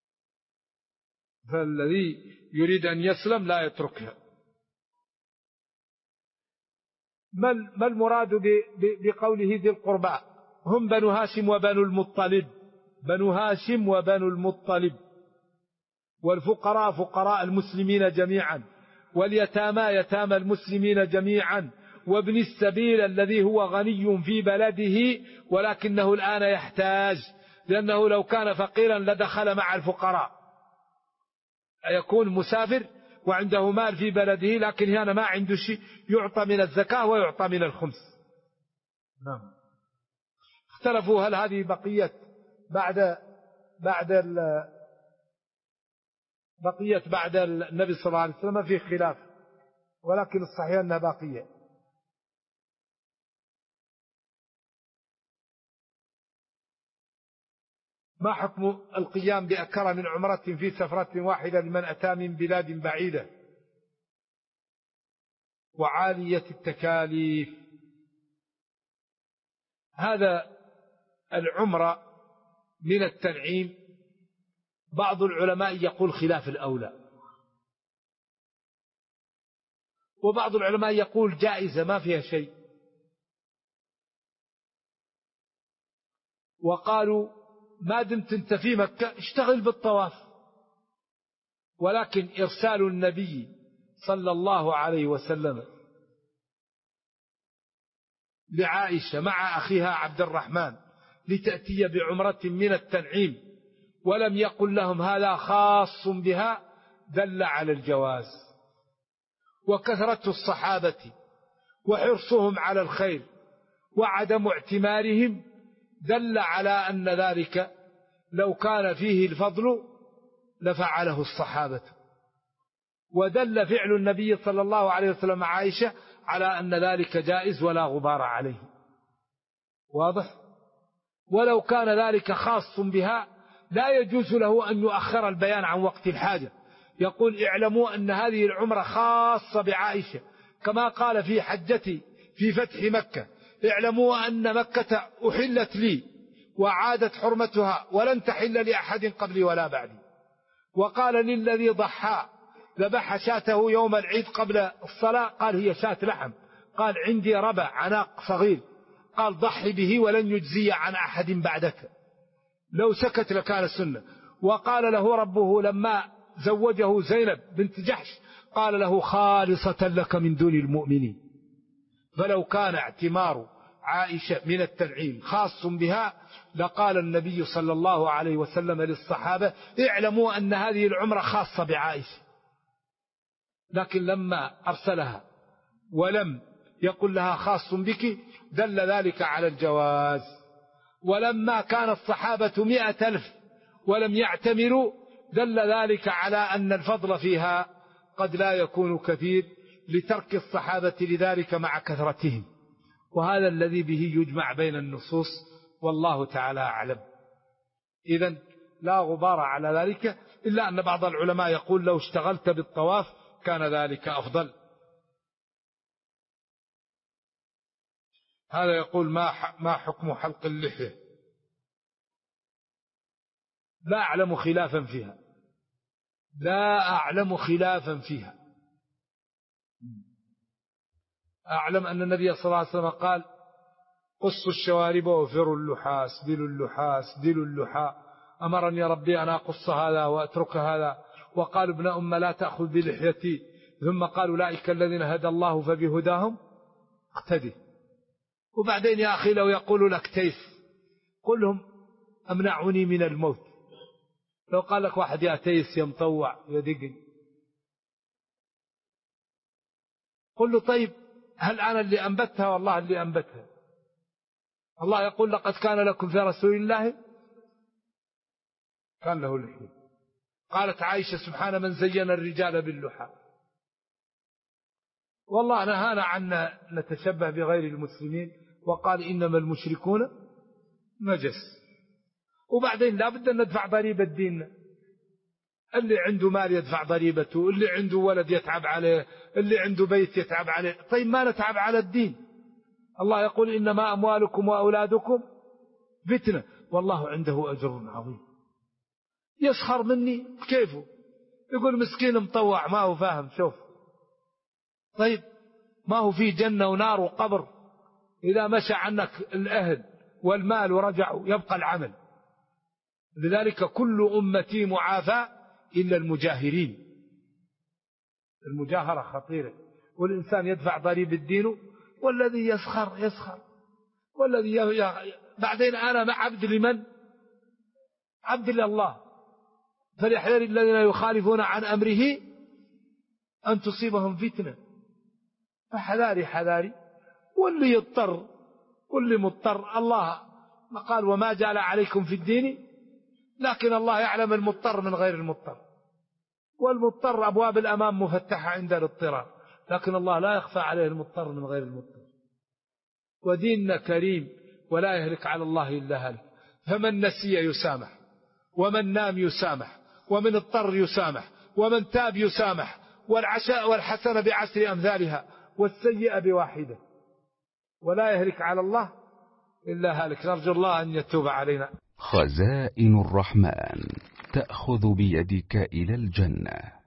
فالذي يريد أن يسلم لا يتركها. ما المراد بقوله ذي القربى؟ هم بنو هاشم وبنو المطلب، بنو هاشم وبنو المطلب. والفقراء فقراء المسلمين جميعا، واليتامى يتامى المسلمين جميعا، وابن السبيل الذي هو غني في بلده ولكنه الآن يحتاج، لأنه لو كان فقيرا لدخل مع الفقراء. يكون مسافر وعنده مال في بلده لكن هنا ما عنده شيء، يعطى من الزكاة ويعطى من الخمس. نعم. اختلفوا هل هذه بقية بعد النبي صلى الله عليه وسلم، في خلاف، ولكن الصحيح أنها باقية. ما حكم القيام بأكثر من عمرة في سفرة واحدة لمن أتى من بلاد بعيدة وعالية التكاليف؟ هذا العمرة من التنعيم، بعض العلماء يقول خلاف الأولى، وبعض العلماء يقول جائزة ما فيها شيء، وقالوا ما دمت انت في مكة اشتغل بالطواف. ولكن إرسال النبي صلى الله عليه وسلم لعائشة مع أخيها عبد الرحمن لتأتي بعمرة من التنعيم ولم يقل لهم هذا خاص بها دل على الجواز. وكثرة الصحابة وحرصهم على الخير وعدم اعتمارهم دل على أن ذلك لو كان فيه الفضل لفعله الصحابة. ودل فعل النبي صلى الله عليه وسلم مع عائشة على أن ذلك جائز ولا غبار عليه. واضح؟ ولو كان ذلك خاص بها لا يجوز له أن يؤخر البيان عن وقت الحاجة، يقول اعلموا أن هذه العمرة خاصة بعائشة، كما قال في حجتي في فتح مكة اعلموا أن مكة أحلت لي وعادت حرمتها ولن تحل لأحد قبلي ولا بعدي. وقال للذي ضحى ذبح شاته يوم العيد قبل الصلاة، قال هي شاة لحم، قال عندي ربع عناق صغير، قال ضحي به ولن يجزي عن أحد بعدك، لو سكت لكان سنة. وقال له ربه لما زوجه زينب بنت جحش قال له خالصة لك من دون المؤمنين. فلو كان اعتمار عائشة من التنعيم خاص بها لقال النبي صلى الله عليه وسلم للصحابة اعلموا أن هذه العمرة خاصة بعائشة، لكن لما أرسلها ولم يقل لها خاص بك دل ذلك على الجواز. ولما كان الصحابة 100,000 ولم يعتمروا دل ذلك على أن الفضل فيها قد لا يكون كثير لترك الصحابة لذلك مع كثرتهم، وهذا الذي به يجمع بين النصوص والله تعالى أعلم. إذن لا غبار على ذلك، إلا أن بعض العلماء يقول لو اشتغلت بالطواف كان ذلك أفضل. هذا يقول ما حكم حلق اللحية؟ لا أعلم خلافا فيها، لا أعلم خلافا فيها. أعلم أن النبي صلى الله عليه وسلم قال قصوا الشوارب وفروا اللحى، اسدلوا اللحى، اسدلوا اللحى، أمرني ربي أن أقص هذا وأترك هذا. وقال ابن أم لا تأخذ بلحيتي، ثم قال أولئك الذين هدى الله فبهداهم اقتدي. وبعدين يا أخي لو يقول لك تيس قل لهم أمنعوني من الموت. لو قال لك واحد يا تيس يا مطوع يا دقن قل له طيب هل أنا اللي أنبتها والله اللي أنبتها؟ الله يقول لقد كان لكم في رسول الله كان له لحية. قالت عائشة سبحان من زين الرجال باللحى. والله نهانا عن نتشبه بغير المسلمين، وقال إنما المشركون نجس. وبعدين لا بد أن ندفع ضريبة ديننا، اللي عنده مال يدفع ضريبته، اللي عنده ولد يتعب عليه، اللي عنده بيت يتعب عليه. طيب ما نتعب على الدين؟ الله يقول إنما أموالكم وأولادكم فتنة والله عنده أجر عظيم. يسخر مني كيفه، يقول مسكين مطوع ما هو فاهم. شوف طيب ما هو فيه جنة ونار وقبر. إذا مشى عنك الأهل والمال ورجعوا يبقى العمل. لذلك كل أمتي معافى إلا المجاهرين. المجاهرة خطيرة، والإنسان يدفع ضريبة دينه، والذي يسخر والذي بعدين أنا عبد لمن؟ عبد لله. فليحذر الذين يخالفون عن أمره أن تصيبهم فتنة. فحذاري واللي يضطر واللي مضطر الله ما قال وما جعل عليكم في الدين، لكن الله يعلم المضطر من غير المضطر، والمضطر أبواب الأمام مفتحة عند الاضطرار، لكن الله لا يخفى عليه المضطر من غير المضطر. وديننا كريم ولا يهلك على الله إلا هلك. فمن نسي يسامح، ومن نام يسامح، ومن اضطر يسامح، ومن تاب يسامح، والحسنة بعشر أمثالها، والسيئة بواحدة، ولا يهلك على الله إلا هالك. نرجو الله أن يتوب علينا. خزائن الرحمن تأخذ بيدك إلى الجنة.